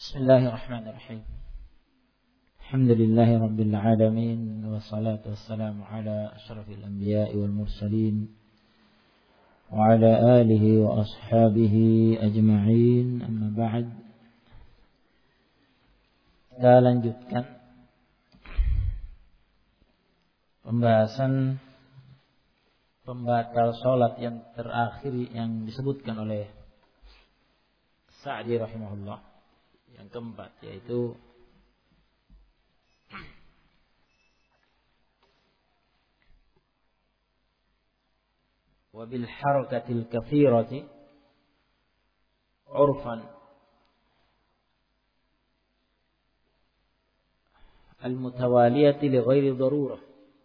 Bismillahirrahmanirrahim. Alhamdulillahi rabbil alamin, wassalatu wassalamu ala asyrafil anbiya'i wal mursalin wa ala alihi wa ashabihi ajma'in. Amma ba'd. Kita lanjutkan pembahasan pembatal salat yang terakhir yang disebutkan oleh Sa'di rahimahullah, yang keempat, yaitu wabil harakatil katsirati urfan al mutawaliyati li ghairi darurah.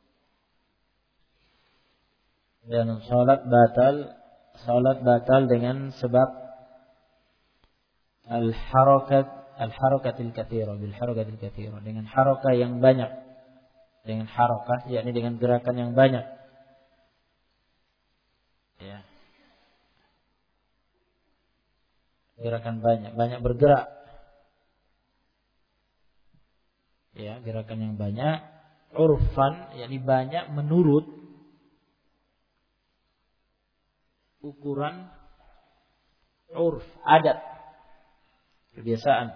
Dan salat batal dengan sebab al-harakatil katsira, bil harakatil katsira, dengan harakah yang banyak, dengan harakah yakni dengan gerakan yang banyak, ya, gerakan banyak bergerak, ya, gerakan yang banyak, urfan yakni banyak menurut ukuran urf, adat, kebiasaan.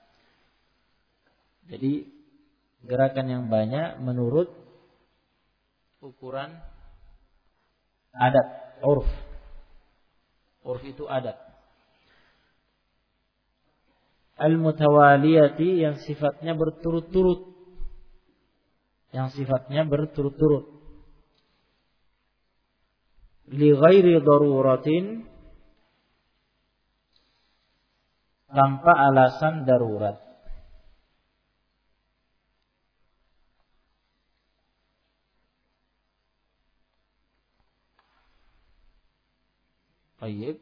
Jadi gerakan yang banyak menurut ukuran adat, urf. Urf itu adat. Al-mutawaliyati, yang sifatnya berturut-turut. Li ghairi daruratin, tanpa alasan darurat. Baik.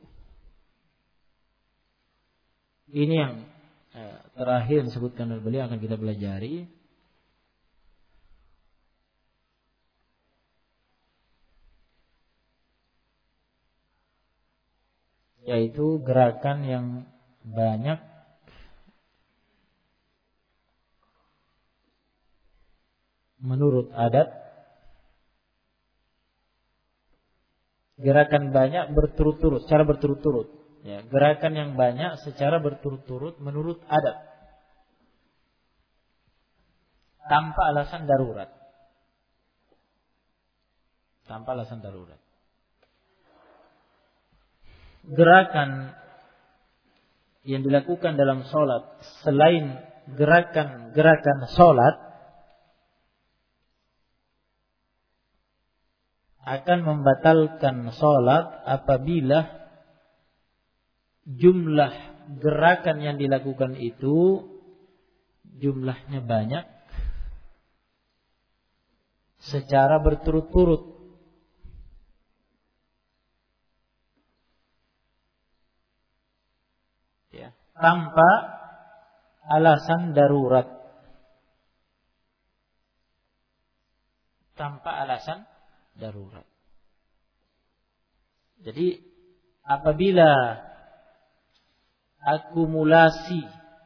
Ini yang terakhir disebutkan oleh beliau, akan kita pelajari. Yaitu gerakan yang banyak menurut adat, gerakan banyak berturut-turut, secara berturut-turut, ya, gerakan yang banyak secara berturut-turut menurut adat, tanpa alasan darurat. Gerakan yang dilakukan dalam sholat selain gerakan sholat akan membatalkan sholat apabila jumlah gerakan yang dilakukan itu jumlahnya banyak secara berturut-turut, tanpa alasan darurat. Jadi apabila akumulasi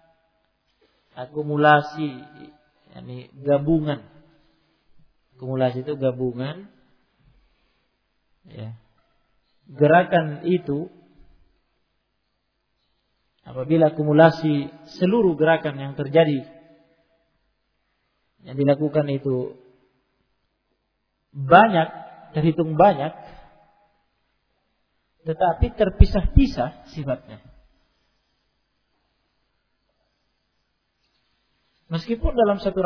yakni gabungan. Akumulasi itu gabungan, ya. Gerakan itu, apabila akumulasi seluruh gerakan yang terjadi, yang dilakukan itu banyak, terhitung banyak, tetapi terpisah-pisah sifatnya. Meskipun dalam satu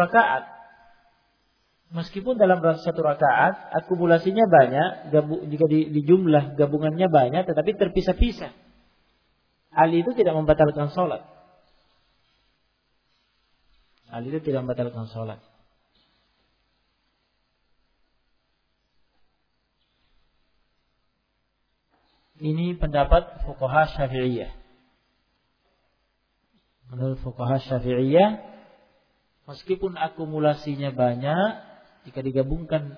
rakaat akumulasinya banyak, jika di jumlah gabungannya banyak, tetapi terpisah-pisah, hal itu tidak membatalkan sholat. Ini pendapat fuqaha Syafi'iyah. Menurut fuqaha Syafi'iyah, meskipun akumulasinya banyak, jika digabungkan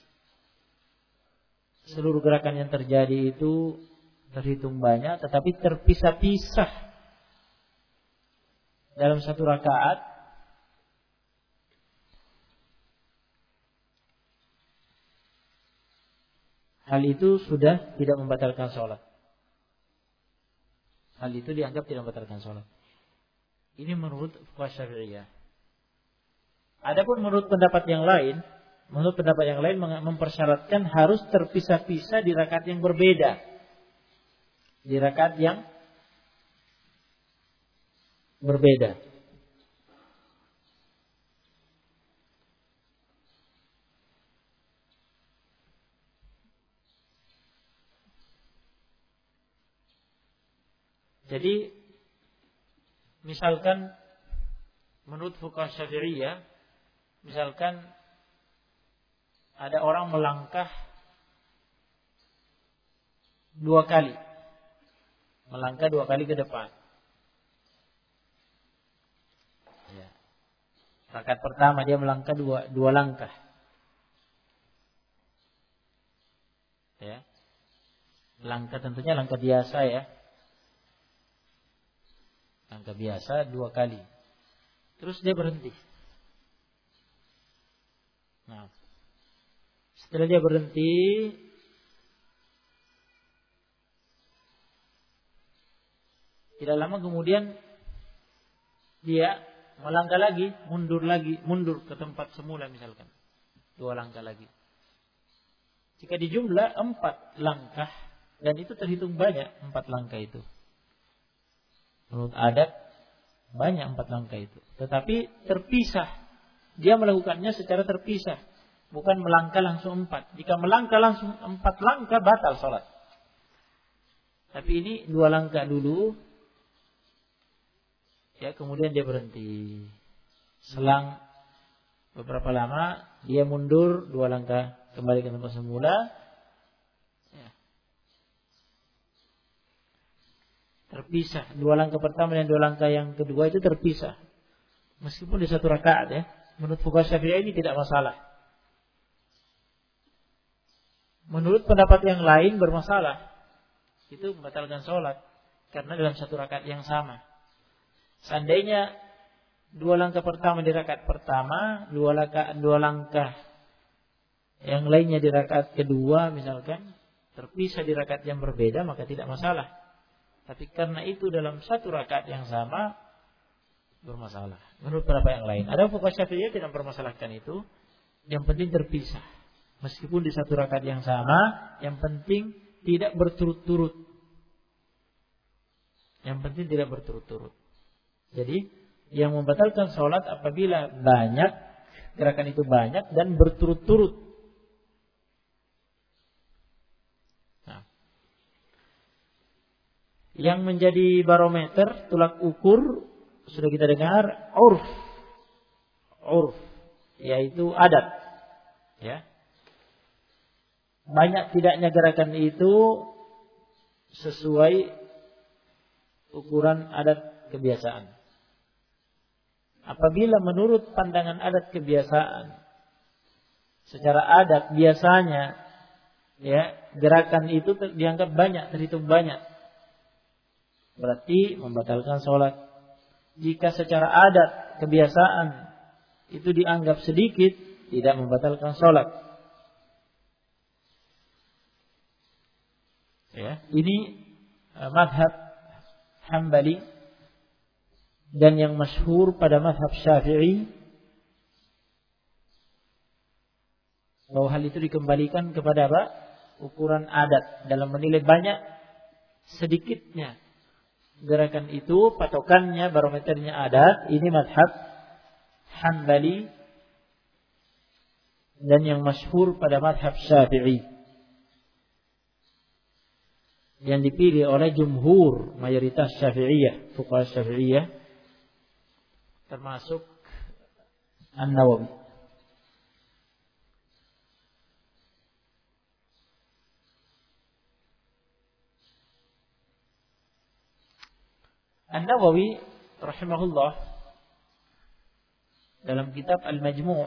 seluruh gerakan yang terjadi itu terhitung banyak, tetapi terpisah-pisah dalam satu rakaat, hal itu sudah tidak membatalkan sholat. Hal itu dianggap tidak membatalkan sholat. Ini menurut fuqaha Syafi'iyah. Adapun menurut pendapat yang lain mempersyaratkan harus terpisah-pisah di rakaat yang berbeda. Di rakaat yang berbeda. Jadi misalkan menurut fuqaha Syafi'iyah, misalkan ada orang melangkah 2 kali. Melangkah 2 kali ke depan. Ya. Rakaat pertama dia melangkah 2 langkah. Ya. Langkah tentunya langkah biasa ya. Langkah biasa 2 kali. Terus dia berhenti. Nah, setelah dia berhenti, tidak lama kemudian dia melangkah lagi, mundur ke tempat semula misalkan. 2 langkah lagi. Jika dijumlah 4 langkah, dan itu terhitung banyak 4 langkah itu. Menurut adat banyak 4 langkah itu. Tetapi terpisah. Dia melakukannya secara terpisah. Bukan melangkah langsung 4. Jika melangkah langsung 4 langkah batal sholat. Tapi ini 2 langkah dulu. Ya, kemudian dia berhenti. Selang beberapa lama dia mundur 2 langkah kembali ke tempat semula. Ya. Terpisah. 2 langkah pertama dan 2 langkah yang kedua itu terpisah. Meskipun di satu rakaat ya. Menurut fuqaha Syafi'iyah ini tidak masalah. Menurut pendapat yang lain bermasalah. Itu membatalkan sholat. Karena dalam satu rakaat yang sama. Seandainya 2 langkah pertama di rakaat pertama, 2 langkah yang lainnya di rakaat kedua misalkan, terpisah di rakaat yang berbeda, maka tidak masalah. Tapi karena itu dalam satu rakaat yang sama, bermasalah. Menurut pendapat yang lain. Ada fuqaha Syafi'iyah tidak mempermasalahkan itu. Yang penting terpisah. Meskipun di satu rakaat yang sama, yang penting tidak berturut-turut. Yang penting tidak berturut-turut. Jadi, yang membatalkan sholat apabila banyak, gerakan itu banyak dan berturut-turut. Nah, yang menjadi barometer, tolak ukur, sudah kita dengar, urf, yaitu adat. Ya. Banyak tidaknya gerakan itu sesuai ukuran adat kebiasaan. Apabila menurut pandangan adat kebiasaan, secara adat biasanya ya gerakan itu dianggap banyak, terhitung banyak, berarti membatalkan sholat. Jika secara adat kebiasaan itu dianggap sedikit, tidak membatalkan sholat. Ya, ini mazhab Hambali dan yang masyhur pada mazhab Syafi'i, bahwa hal itu dikembalikan kepada apa? Ukuran adat dalam menilai banyak sedikitnya gerakan itu, patokannya barometernya adat. Ini mazhab Hambali dan yang masyhur pada mazhab Syafi'i, yang dipilih oleh jumhur mayoritas Syafi'iyah, fuqaha Syafi'iyah, termasuk An-Nawawi. An-Nawawi rahimahullah dalam kitab Al-Majmu',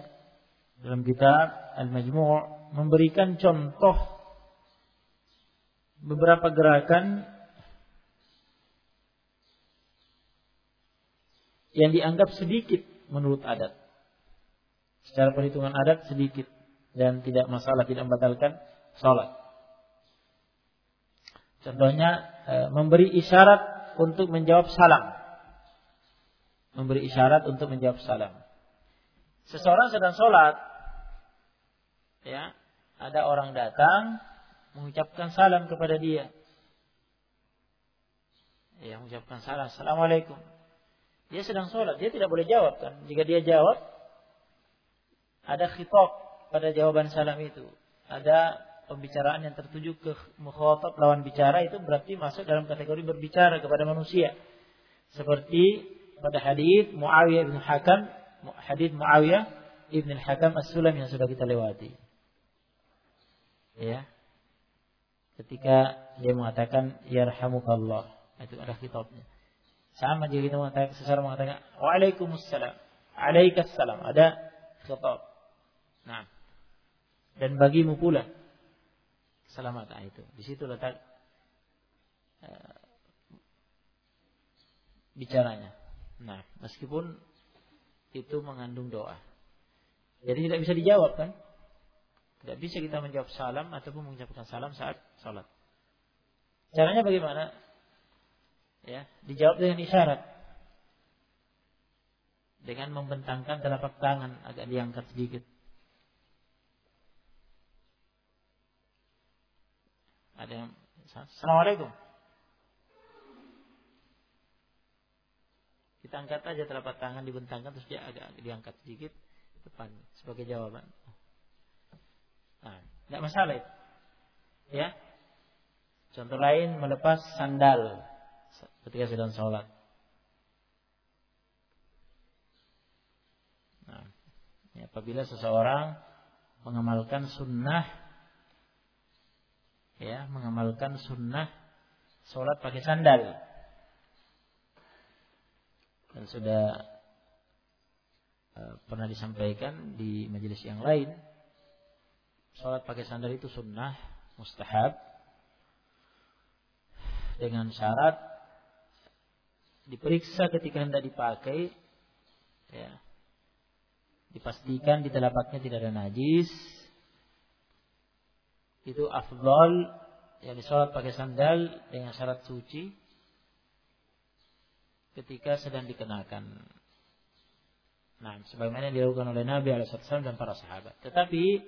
memberikan contoh beberapa gerakan yang dianggap sedikit menurut adat. Secara perhitungan adat sedikit dan tidak masalah, tidak membatalkan salat. Contohnya memberi isyarat untuk menjawab salam. Memberi isyarat untuk menjawab salam. Seseorang sedang salat, ya, ada orang datang mengucapkan salam kepada dia. Ya, mengucapkan salam, Assalamualaikum. Dia sedang salat, dia tidak boleh jawab kan? Jika dia jawab, ada khitab pada jawaban salam itu. Ada pembicaraan yang tertuju ke mukhatab, lawan bicara, itu berarti masuk dalam kategori berbicara kepada manusia. Seperti pada hadis Muawiyah bin Hakam, hadis Muawiyah ibn al-Hakam as-Sulami yang sudah kita lewati. Ya. Ketika dia mengatakan yarhamukallah, itu ada khitabnya. Sama jika kita mengatakan, seseorang mengatakan waalaikumsalam, alaikassalam, ada khitab. Nah, dan bagimu pula selamat. Itu di situ letak bicaranya. Nah, meskipun itu mengandung doa, jadi tidak bisa dijawab kan? Tidak bisa kita menjawab salam ataupun mengucapkan salam saat salat. Caranya bagaimana? Ya, dijawab dengan isyarat, dengan membentangkan telapak tangan agak diangkat sedikit. Ada yang Assalamualaikum. Kita angkat aja telapak tangan, dibentangkan, terus dia agak diangkat sedikit depan sebagai jawaban. Nah, tidak masalah itu. Ya. Contoh lain, melepas sandal ketika sedang sholat. Nah, ya, apabila seseorang mengamalkan sunnah, ya, mengamalkan sunnah sholat pakai sandal, dan sudah pernah disampaikan di majelis yang lain, sholat pakai sandal itu sunnah, mustahab, dengan syarat diperiksa ketika hendak dipakai, ya, dipastikan di telapaknya tidak ada najis. Itu afdal, yang sholat pakai sandal dengan syarat suci ketika sedang dikenakan. Nah, sebagaimana yang dilakukan oleh Nabi SAW dan para sahabat. Tetapi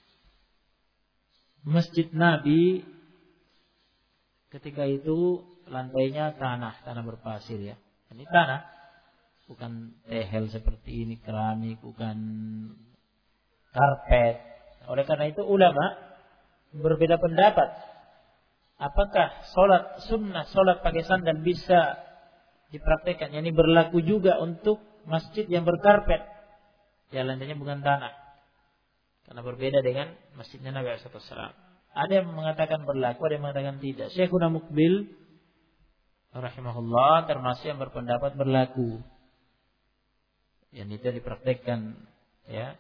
masjid Nabi ketika itu lantainya tanah berpasir, ya. Ini tanah, bukan tehel seperti ini, keramik, bukan karpet. Oleh karena itu ulama berbeda pendapat. Apakah sunnah sholat pakai sandal bisa dipraktekkan? Ini berlaku juga untuk masjid yang berkarpet, ya, lantainya bukan tanah, karena berbeda dengan masjidnya Nabi SAW. Ada yang mengatakan berlaku, ada yang mengatakan tidak. Syekhuna Muqbil rahimahullah termasuk yang berpendapat berlaku, yang itu dipraktekkan, ya,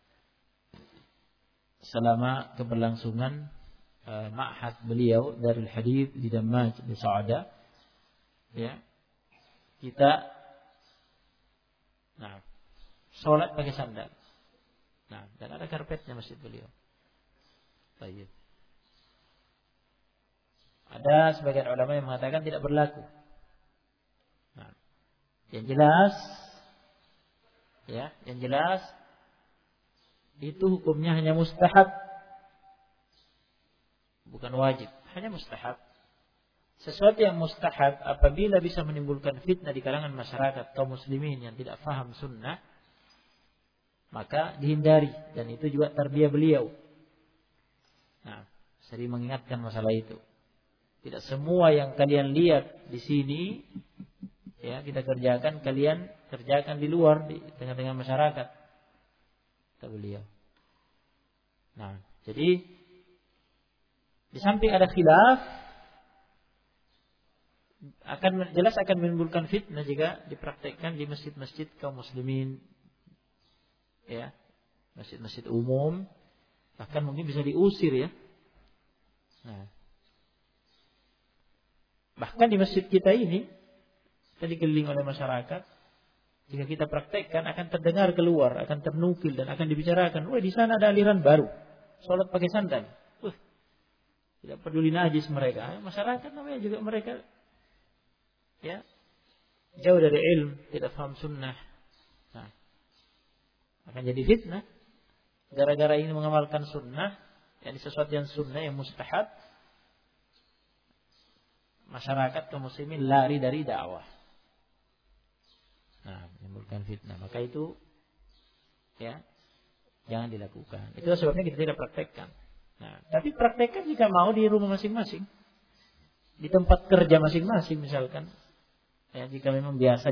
selama keberlangsungan ma'had beliau Darul Hadits di Damaj di Saada, ya, kita sholat pakai sandal. Nah, dan ada karpetnya masjid beliau. Baik. Ada sebagian ulama yang mengatakan tidak berlaku. Nah, yang jelas, ya, yang jelas itu hukumnya hanya mustahab, bukan wajib, hanya mustahab. Sesuatu yang mustahab apabila bisa menimbulkan fitnah di kalangan masyarakat kaum muslimin yang tidak faham sunnah, maka dihindari, dan itu juga tarbiyah beliau. Nah, sering mengingatkan masalah itu. Tidak semua yang kalian lihat di sini, ya, kita kerjakan, kalian kerjakan di luar, di tengah-tengah masyarakat, kata beliau. Nah, jadi di samping ada khilaf, jelas akan menimbulkan fitnah jika dipraktekkan di masjid-masjid kaum muslimin, ya, masjid-masjid umum, bahkan mungkin bisa diusir, ya. Nah, bahkan di masjid kita ini, kita dikelilingi oleh masyarakat, Jika kita praktekkan akan terdengar keluar, akan ternukil dan akan dibicarakan. Wah, di sana ada aliran baru. Sholat pakai sandal. Tidak peduli najis mereka. Masyarakat namanya juga mereka ya jauh dari ilmu, tidak paham sunnah. Nah, akan jadi fitnah. Gara-gara ini mengamalkan sunnah, yakni sesuatu yang sunnah, yang mustahab, masyarakat kaum muslimin lari dari dakwah. Nah, menimbulkan fitnah. Maka itu ya jangan dilakukan. Itu sebabnya kita tidak praktekkan. Nah, tapi praktekkan jika mau di rumah masing-masing, di tempat kerja masing-masing misalkan. Ya, jika memang biasa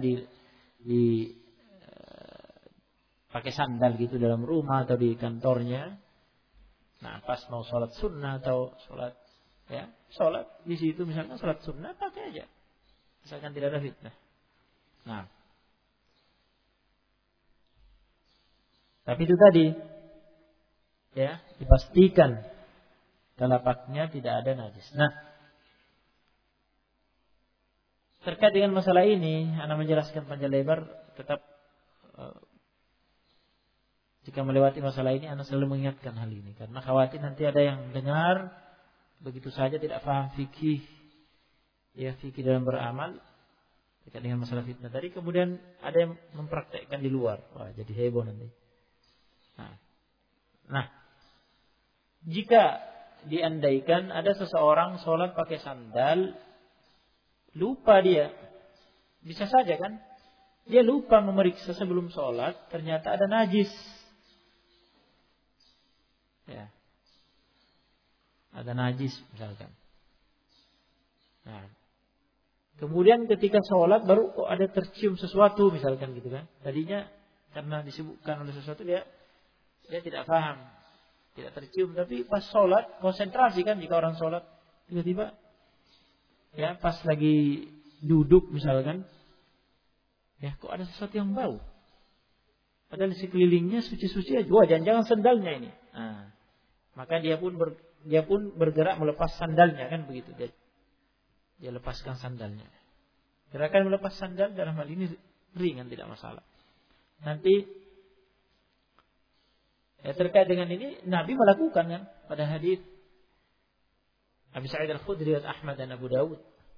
pakai sandal gitu dalam rumah atau di kantornya. Nah, pas mau sholat sunnah atau sholat di situ misalkan sholat sunnah pakai aja. Misalkan tidak ada fitnah. Nah, tapi itu tadi ya dipastikan telapaknya tidak ada najis. Nah, terkait dengan masalah ini, Ana menjelaskan panjang lebar. Tetap jika melewati masalah ini, Ana selalu mengingatkan hal ini karena khawatir nanti ada yang dengar begitu saja tidak paham fikih, ya fikih dalam beramal terkait dengan masalah fitnah tadi, kemudian ada yang mempraktekkan di luar, wah jadi heboh nanti. Nah, jika diandaikan ada seseorang sholat pakai sandal, lupa dia, bisa saja kan? Dia lupa memeriksa sebelum sholat, ternyata ada najis. Ya, ada najis misalkan. Nah, kemudian ketika sholat baru kok ada tercium sesuatu misalkan gitu kan? Tadinya karena disibukkan oleh sesuatu dia tidak paham, tidak tercium. Tapi pas sholat konsentrasi kan, jika orang sholat tiba-tiba ya pas lagi duduk misalkan, ya kok ada sesuatu yang bau. Padahal di sekelilingnya suci-suci aja. Wah, jangan-jangan sandalnya ini. Nah, maka dia pun bergerak melepas sandalnya kan begitu. Dia lepaskan sandalnya. Gerakan melepas sandal dalam hal ini ringan, tidak masalah. Nanti ya, terkait dengan ini Nabi melakukan kan pada hadis Abu Sa'id Al-Khudri dan Ahmad dan Abu Dawud.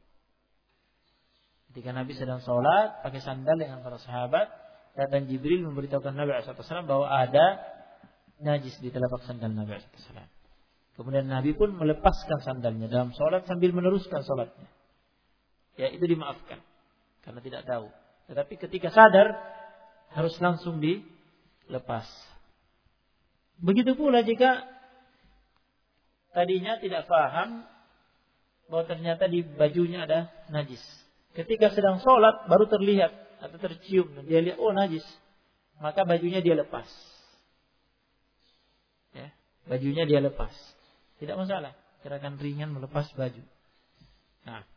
Ketika Nabi sedang sholat pakai sandal dengan para sahabat, datang Jibril memberitahukan Nabi SAW bahwa ada najis di telapak sandal Nabi SAW. Kemudian Nabi pun melepaskan sandalnya dalam sholat sambil meneruskan sholatnya. Ya, itu dimaafkan karena tidak tahu. Tetapi ketika sadar harus langsung dilepas. Begitu pula jika tadinya tidak paham bahwa ternyata di bajunya ada najis. Ketika sedang sholat baru terlihat atau tercium, dia lihat oh najis, maka bajunya dia lepas. Ya, bajunya dia lepas, tidak masalah. Gerakan ringan melepas baju. Nah,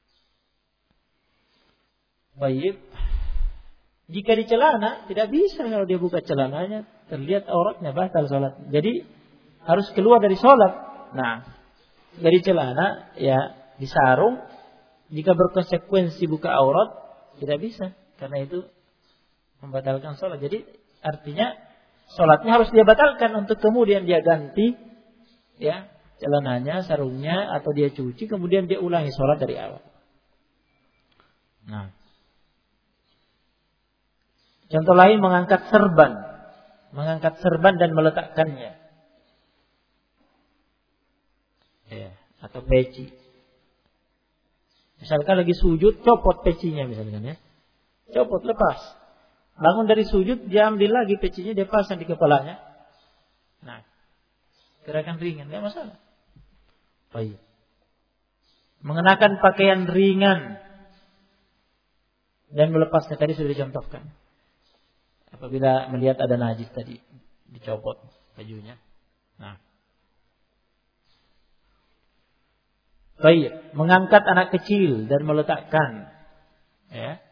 baik. Jika di celana tidak bisa, kalau dia buka celananya terlihat auratnya, batal sholat. Jadi harus keluar dari sholat. Nah, dari celana ya disarung. Jika berkonsekuensi buka aurat tidak bisa, karena itu membatalkan sholat. Jadi artinya sholatnya harus dia batalkan untuk kemudian dia ganti ya celananya, sarungnya, atau dia cuci kemudian dia ulangi sholat dari awal. Nah, contoh lain mengangkat serban dan meletakkannya, ya, atau peci. Misalkan lagi sujud, copot pecinya misalkan ya, copot, lepas. Bangun dari sujud, dia ambil lagi pecinya, dia pasang di kepalanya. Nah, gerakan ringan, tidak masalah. Baik. Mengenakan pakaian ringan dan melepasnya tadi sudah dicontohkan. Apabila melihat ada najis tadi, dicopot bajunya. Nah, baik, mengangkat anak kecil dan meletakkan, ya.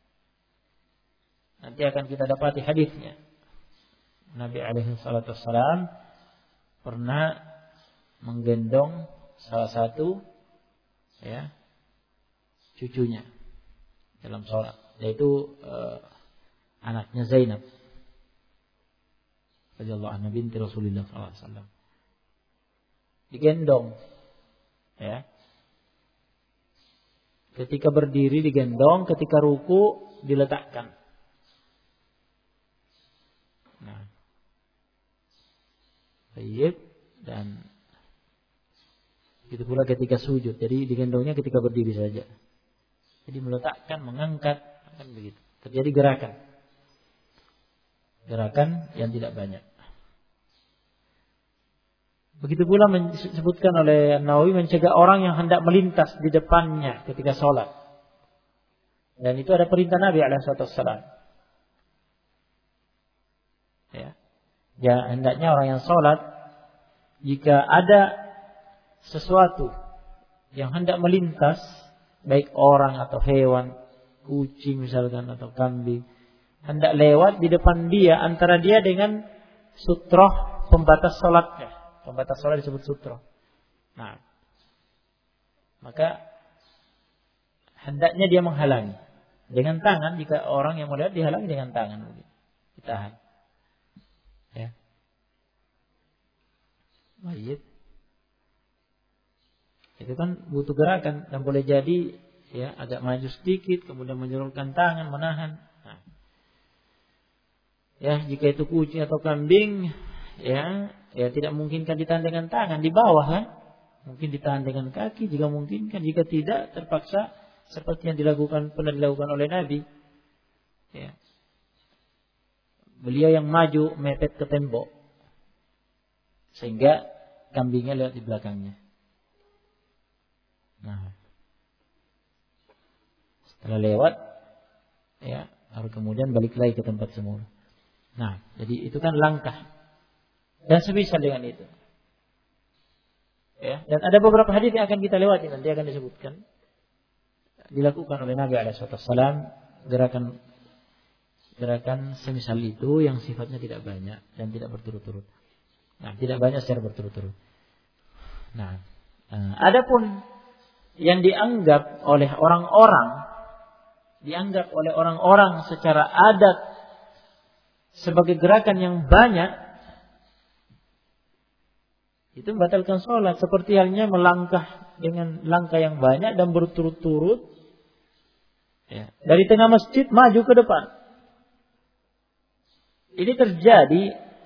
Nanti akan kita dapati hadisnya. Nabi alaihi salatu wassalam pernah menggendong salah satu cucunya dalam sholat, yaitu anaknya Zainab radhiyallahu anha binti Rasulullah sallallahu alaihi wasallam. Digendong, ya. Ketika berdiri digendong, ketika ruku diletakkan. Nah, baik, dan begitu pula ketika sujud. Jadi digendongnya ketika berdiri saja. Jadi meletakkan, mengangkat, kan begitu. Terjadi gerakan. Gerakan yang tidak banyak. Begitu pula disebutkan oleh Nawawi mencegah orang yang hendak melintas di depannya ketika sholat. Dan itu ada perintah Nabi SAW. Ya, hendaknya orang yang sholat, jika ada sesuatu yang hendak melintas, baik orang atau hewan, kucing misalkan atau kambing, hendak lewat di depan dia, antara dia dengan sutroh pembatas sholatnya. Pembatas sholat disebut sutroh. Nah, maka hendaknya dia menghalangi dengan tangan. Jika orang yang mau lewat, dihalangi dengan tangan, ditahan. Ya, baik. Itu kan butuh gerakan dan boleh jadi ya agak maju sedikit, kemudian menjulurkan tangan, menahan. Nah, ya, jika itu kucing atau kambing, ya tidak mungkinkan ditahan dengan tangan, di bawah kan. Mungkin ditahan dengan kaki jika mungkin kan, jika tidak terpaksa seperti yang pernah dilakukan oleh Nabi. Ya. Beliau yang maju mepet ke tembok sehingga kambingnya lewat di belakangnya. Nah, setelah lewat, ya harus kemudian balik lagi ke tempat semula. Nah, jadi itu kan langkah. Dan semisal dengan itu. Ya, dan ada beberapa hadis yang akan kita lewati, nanti akan disebutkan. Dilakukan oleh Nabi SAW gerakan semisal itu yang sifatnya tidak banyak dan tidak berturut-turut. Nah, tidak banyak secara berturut-turut. Nah, adapun yang dianggap oleh orang-orang secara adat sebagai gerakan yang banyak, itu membatalkan sholat. Seperti halnya melangkah dengan langkah yang banyak dan berturut-turut, ya, dari tengah masjid maju ke depan. Ini terjadi,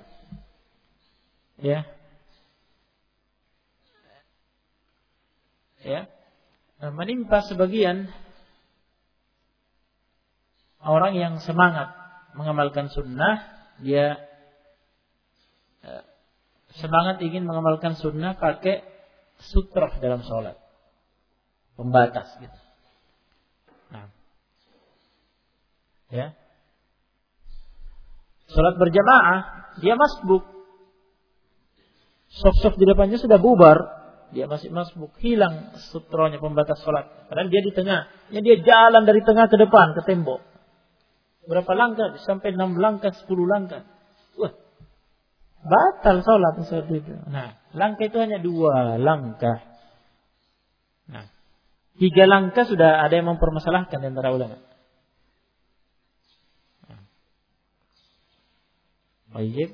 ya, menimpa sebagian orang yang semangat mengamalkan sunnah. Dia semangat ingin mengamalkan sunnah pakai sutroh dalam sholat, pembatas gitu. Nah, ya, sholat berjamaah dia masbuk, saf-saf di depannya sudah bubar, dia masih masbuk, hilang sutrohnya pembatas sholat. Padahal dia di tengah, ya dia jalan dari tengah ke depan ke tembok. Berapa langkah? Sampai 6 langkah, 10 langkah. Wah, batal sholat seperti itu. Nah, langkah itu hanya 2 langkah. Nah, 3 langkah sudah ada yang mempermasalahkan di antara ulama. Baik.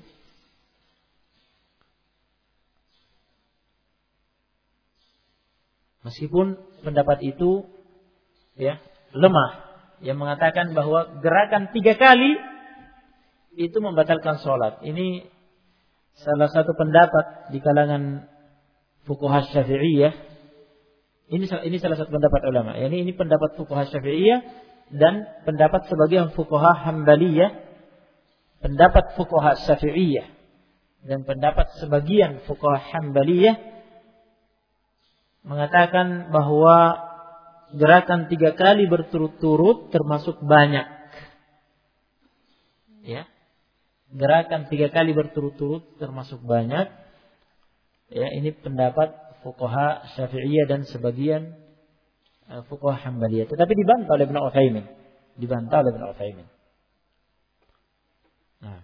Meskipun pendapat itu ya lemah, yang mengatakan bahwa gerakan 3 kali itu membatalkan sholat. Ini salah satu pendapat di kalangan fuqaha Syafi'iyah. Ini salah satu pendapat ulama. Ini pendapat fuqaha Syafi'iyah dan pendapat sebagian fuqaha Hambaliyah, pendapat fuqaha Syafi'iyah dan pendapat sebagian fuqaha Hambaliyah mengatakan bahwa gerakan 3 kali berturut-turut termasuk banyak. Ya. Gerakan 3 kali berturut-turut termasuk banyak. Ya, ini pendapat fuqaha Syafi'iyah dan sebagian fuqaha Hambaliyah. Tetapi dibantah oleh Ibnu Utsaimin. Nah.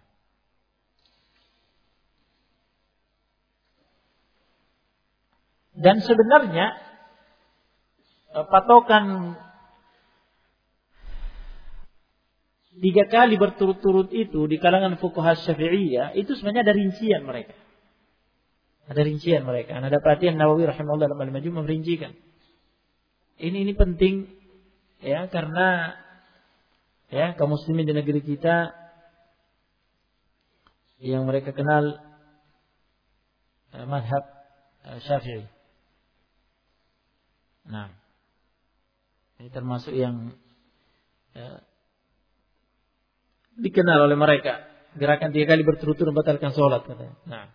Dan sebenarnya patokan 3 kali berturut-turut itu di kalangan fuqaha Syafi'iyah itu sebenarnya ada rincian mereka. Ada rincian mereka. Ada perhatian Nawawi rahimahullah dalam Al-Majmu' merincikan. Ini penting ya, karena ya kaum muslimin di negeri kita yang mereka kenal mazhab Syafi'i. Nah, ini termasuk yang dikenal oleh mereka. Gerakan 3 kali berturut-turut membatalkan sholat katanya. Nah,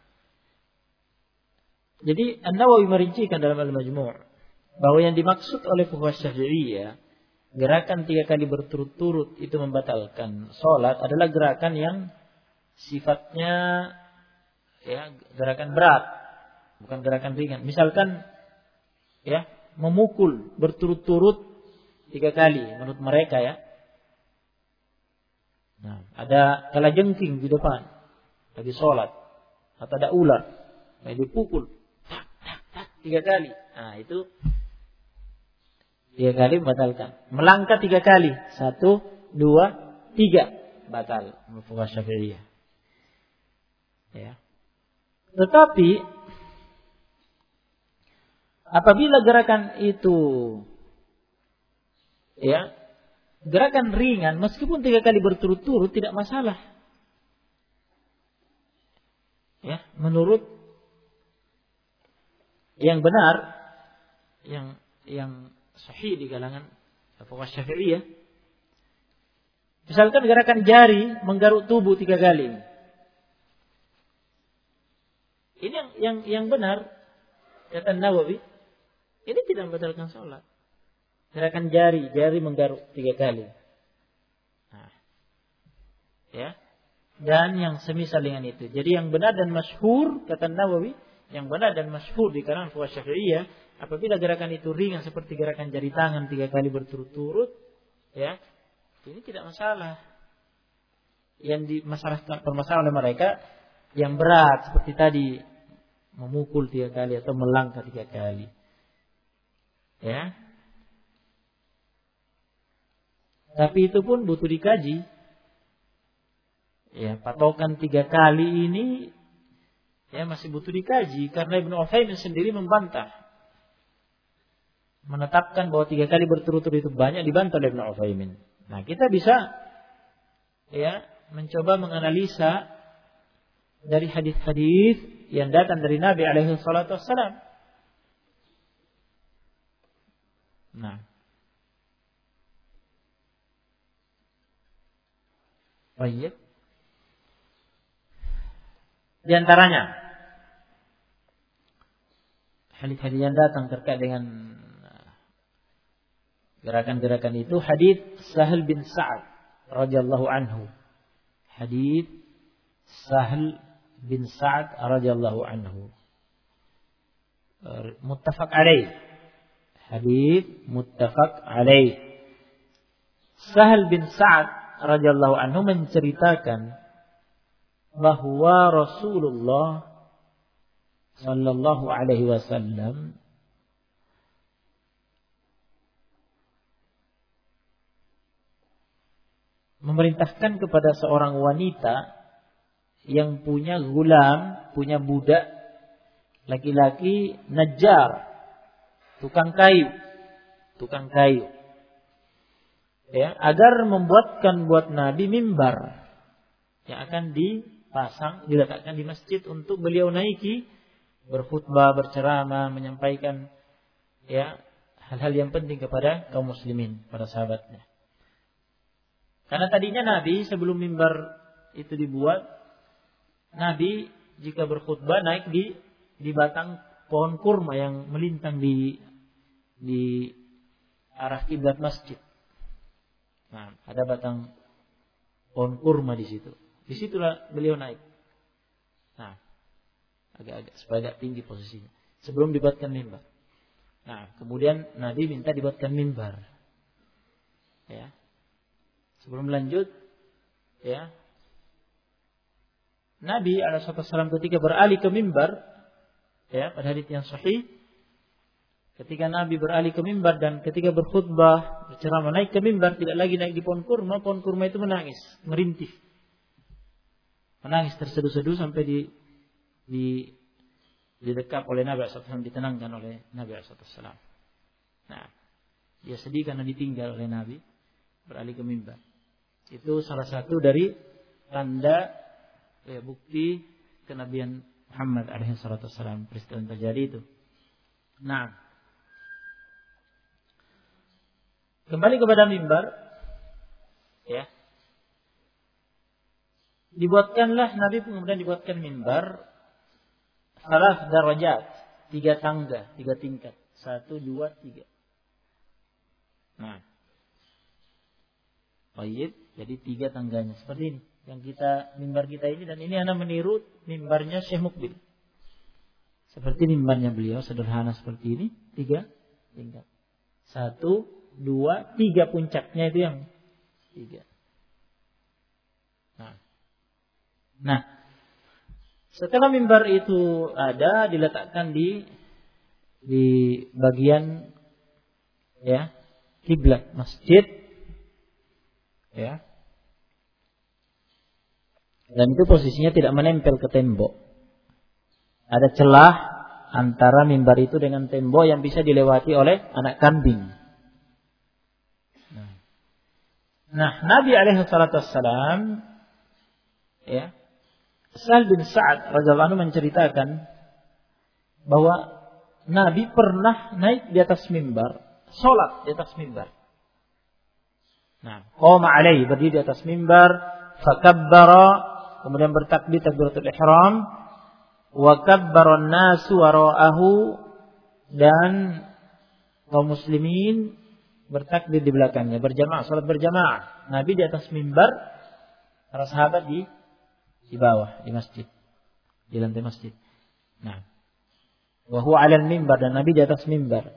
jadi An-Nawawi merincikan dalam Al-Majmu' bahwa yang dimaksud oleh fuqaha Syafi'iyah gerakan 3 kali berturut-turut itu membatalkan sholat adalah gerakan yang sifatnya ya gerakan berat, bukan gerakan ringan. Misalkan ya memukul berturut-turut 3 kali menurut mereka ya. Nah, ada kalajengking di depan lagi sholat atau ada ular, nah dipukul 3 kali. Nah, itu 3 kali membatalkan. Melangkah 3 kali, 1, 2, 3 batal fuqaha Syafi'iyah. Ya. Tetapi apabila gerakan itu ya gerakan ringan, meskipun 3 kali berturut-turut tidak masalah. Ya, menurut yang benar, yang sahih di kalangan fuqaha Syafi'iyah, misalkan gerakan jari menggaruk tubuh 3 kali. Ini yang benar kata Nawawi, ini tidak membatalkan sholat. Gerakan jari menggaruk 3 kali. Nah, ya. Dan yang semisal dengan itu. Jadi yang benar dan masyhur kata Nawawi, yang benar dan masyhur di kalangan fuqaha Syafi'iyah, apabila gerakan itu ringan seperti gerakan jari tangan 3 kali berturut-turut, ya, ini tidak masalah. Yang permasalahan oleh mereka yang berat seperti tadi memukul 3 kali atau melangkah 3 kali. Ya. Tapi itu pun butuh dikaji. Ya, patokan 3 kali ini ya masih butuh dikaji karena Ibnu Utsaimin sendiri membantah. Menetapkan bahwa 3 kali berturut-turut itu banyak, dibantah oleh Ibnu Utsaimin. Nah, kita bisa ya mencoba menganalisa dari hadis-hadis yang datang dari Nabi alaihi salatu wassalam. Nah, baik. Di antaranya hadis-hadis yang datang terkait dengan gerakan-gerakan itu, hadis Sahal bin Sa'ad radhiyallahu anhu. Hadis Sahal bin Sa'ad radhiyallahu anhu. Muttafaq alaih. Hadis muttafaq alaih. Sahal bin Sa'ad radhiyallahu anhu menceritakan bahwa Rasulullah sallallahu alaihi wasallam memerintahkan kepada seorang wanita yang punya gulam, punya budak laki-laki, najjar, tukang kayu, ya, agar membuatkan buat Nabi mimbar yang akan diletakkan di masjid untuk beliau naiki, berkhutbah, berceramah, menyampaikan ya hal-hal yang penting kepada kaum muslimin, para sahabatnya. Karena tadinya Nabi sebelum mimbar itu dibuat, Nabi jika berkhutbah naik di batang pohon kurma yang melintang di arah kiblat masjid. Nah, ada batang pohon kurma di situ. Disitulah beliau naik. Nah, agak-agak supaya agak tinggi posisinya sebelum dibuatkan mimbar. Nah, kemudian Nabi minta dibuatkan mimbar. Ya. Sebelum lanjut, ya. Nabi alaihissalam ketika beralih ke mimbar, ya, pada hadits yang sahih, Ketika Nabi beralih ke mimbar dan ketika berkhutbah, berceramah naik ke mimbar, tidak lagi naik di pohon kurma itu menangis, merintih. Menangis terseduh-seduh sampai didekap oleh Nabi SAW, ditenangkan oleh Nabi SAW. Nah, dia sedih karena ditinggal oleh Nabi, beralih ke mimbar. Itu salah satu dari tanda bukti kenabian Muhammad SAW, peristiwa yang terjadi itu. Nah, kembali kepada mimbar, ya. Dibuatkanlah Nabi kemudian dibuatkan mimbar salah darajat, 3 tangga, 3 tingkat, 1, 2, 3. Nah, baik, jadi 3 tangganya seperti ini. Yang mimbar kita ini, dan ini anak meniru mimbarnya Syekh Mukbil. Seperti mimbarnya beliau sederhana seperti ini, 3 tingkat, 1, 2, 3 puncaknya itu yang 3. Nah, setelah mimbar itu ada, diletakkan di bagian kiblat masjid, ya. Dan itu posisinya tidak menempel ke tembok. Ada celah antara mimbar itu dengan tembok yang bisa dilewati oleh anak kambing. Nah, Nabi SAW, ya, Sa'ad bin Sa'ad radhiyallahu anhu menceritakan bahwa Nabi pernah naik di atas mimbar, sholat di atas mimbar. Nah, qama alaihi, berdiri di atas mimbar, fakabbara, kemudian bertakbir takbiratul ihram, wa kabbara an-nasu wara'ahu, dan kaum muslimin bertakbir di belakangnya, berjamaah, salat berjamaah. Nabi di atas mimbar, para sahabat di bawah, di masjid, di lantai masjid. Nah, wa huwa 'alal mimbar, dan Nabi di atas mimbar.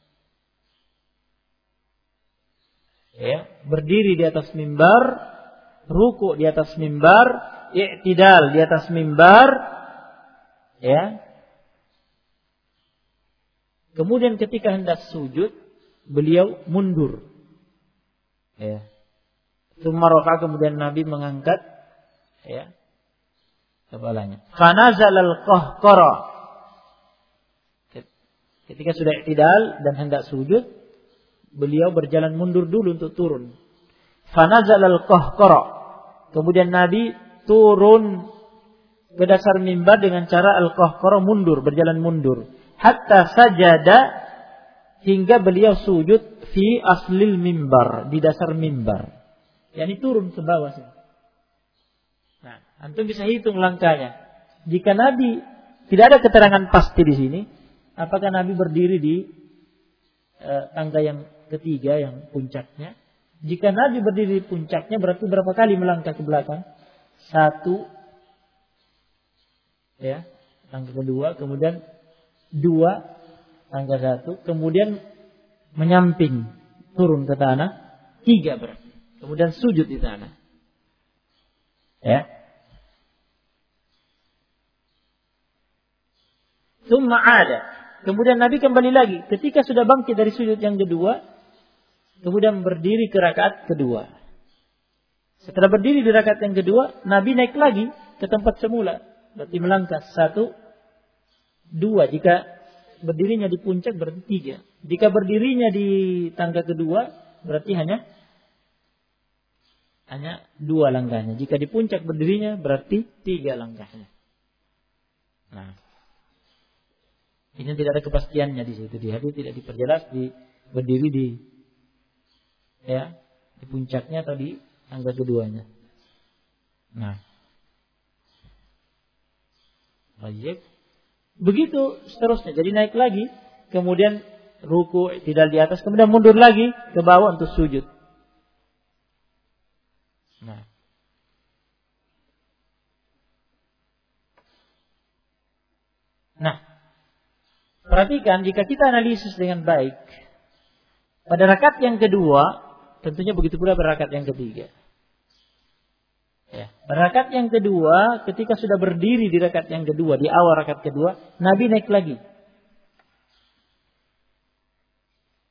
Ya, berdiri di atas mimbar, ruku di atas mimbar, i'tidal di atas mimbar, ya. Kemudian ketika hendak sujud, beliau mundur. Ya. Tsumma rafa, kemudian Nabi mengangkat, ya, kepalanya. Fanazalal qahqara. Ketika sudah i'tidal dan hendak sujud, beliau berjalan mundur dulu untuk turun. Fanazalal qahqara. Kemudian Nabi turun ke dasar mimbar dengan cara al-qahqara, mundur, berjalan mundur. Hatta sajada, hingga beliau sujud fi aslil mimbar, di dasar mimbar. Yani turun ke bawah. Nah, antum bisa hitung langkahnya. Jika Nabi, tidak ada keterangan pasti di sini, apakah Nabi berdiri di tangga yang ketiga, yang puncaknya. Jika Nabi berdiri di puncaknya, berarti berapa kali melangkah ke belakang? 1, ya, tangga kedua, kemudian 2, tangga 1, kemudian menyamping, turun ke tanah, 3 berarti. Kemudian sujud di tanah. Ya. Tsumma ada. Kemudian Nabi kembali lagi. Ketika sudah bangkit dari sujud yang kedua, kemudian berdiri ke rakaat kedua. Setelah berdiri di rakaat yang kedua, Nabi naik lagi ke tempat semula. Berarti melangkah 1, 2. Jika berdirinya di puncak berarti 3. Jika berdirinya di tangga kedua berarti hanya 2 langkahnya. Jika di puncak berdirinya berarti 3 langkahnya. Nah, ini tidak ada kepastiannya di situ. Di hadis tidak diperjelas berdiri di puncaknya atau di tangga keduanya. Nah, baik. Begitu seterusnya. Jadi naik lagi, kemudian ruku, tidak di atas, kemudian mundur lagi ke bawah untuk sujud. Nah, perhatikan jika kita analisis dengan baik, pada rakaat yang kedua, tentunya begitu pula pada rakaat yang ketiga. Ya. Pada rakaat yang kedua, ketika sudah berdiri di rakaat yang kedua, di awal rakaat kedua, Nabi naik lagi.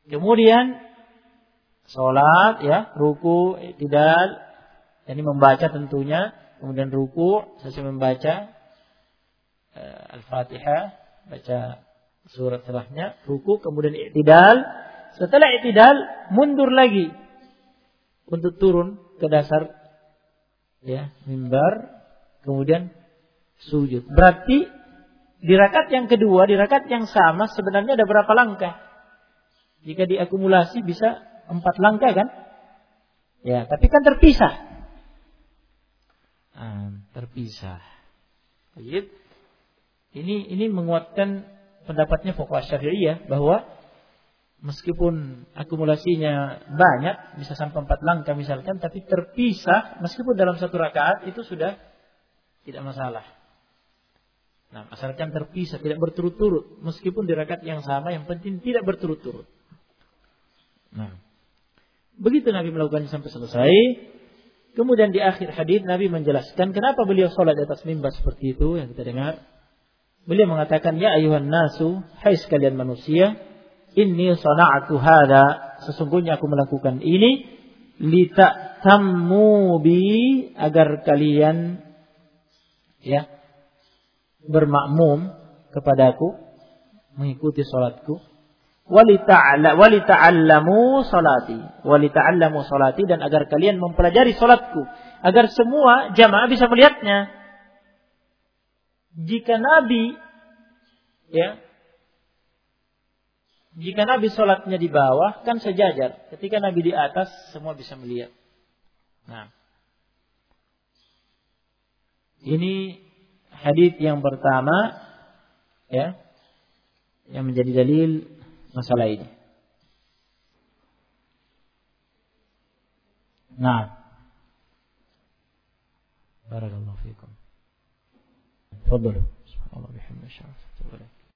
Kemudian salat ya, ruku, i'tidal, ini membaca tentunya, kemudian ruku, selesai membaca Al-Fatihah, baca surat setelahnya, ruku, kemudian i'tidal. Setelah i'tidal mundur lagi untuk turun ke dasar ya, mimbar, kemudian sujud. Berarti di rakaat yang kedua, di rakaat yang sama sebenarnya ada berapa langkah? Jika diakumulasi bisa 4 langkah kan? Ya, tapi kan terpisah. Terpisah. Baik. Ini menguatkan pendapatnya fuqaha Syafi'iyah bahwa meskipun akumulasinya banyak, bisa sampai 4 langkah misalkan, tapi terpisah meskipun dalam satu rakaat itu sudah tidak masalah. Nah, asalkan terpisah, tidak berturut-turut, meskipun di rakaat yang sama, yang penting tidak berturut-turut. Nah, begitu Nabi melakukannya sampai selesai. Kemudian di akhir hadis Nabi menjelaskan kenapa beliau sholat di atas mimbar seperti itu yang kita dengar. Beliau mengatakan, ya ayuhan nasu, hai sekalian manusia, inni sana'atu hadza, sesungguhnya aku melakukan ini litatammu bi, agar kalian ya bermakmum kepadaku, mengikuti salatku. Walita'allamu salati, dan agar kalian mempelajari salatku, agar semua jamaah bisa melihatnya. Jika Nabi salatnya di bawah kan sejajar, ketika Nabi di atas semua bisa melihat. Nah, ini hadis yang pertama ya, yang menjadi dalil masalah ini. Nah, barakallahu fiikum. Tafadhalu. Subhanallah bihamdihi.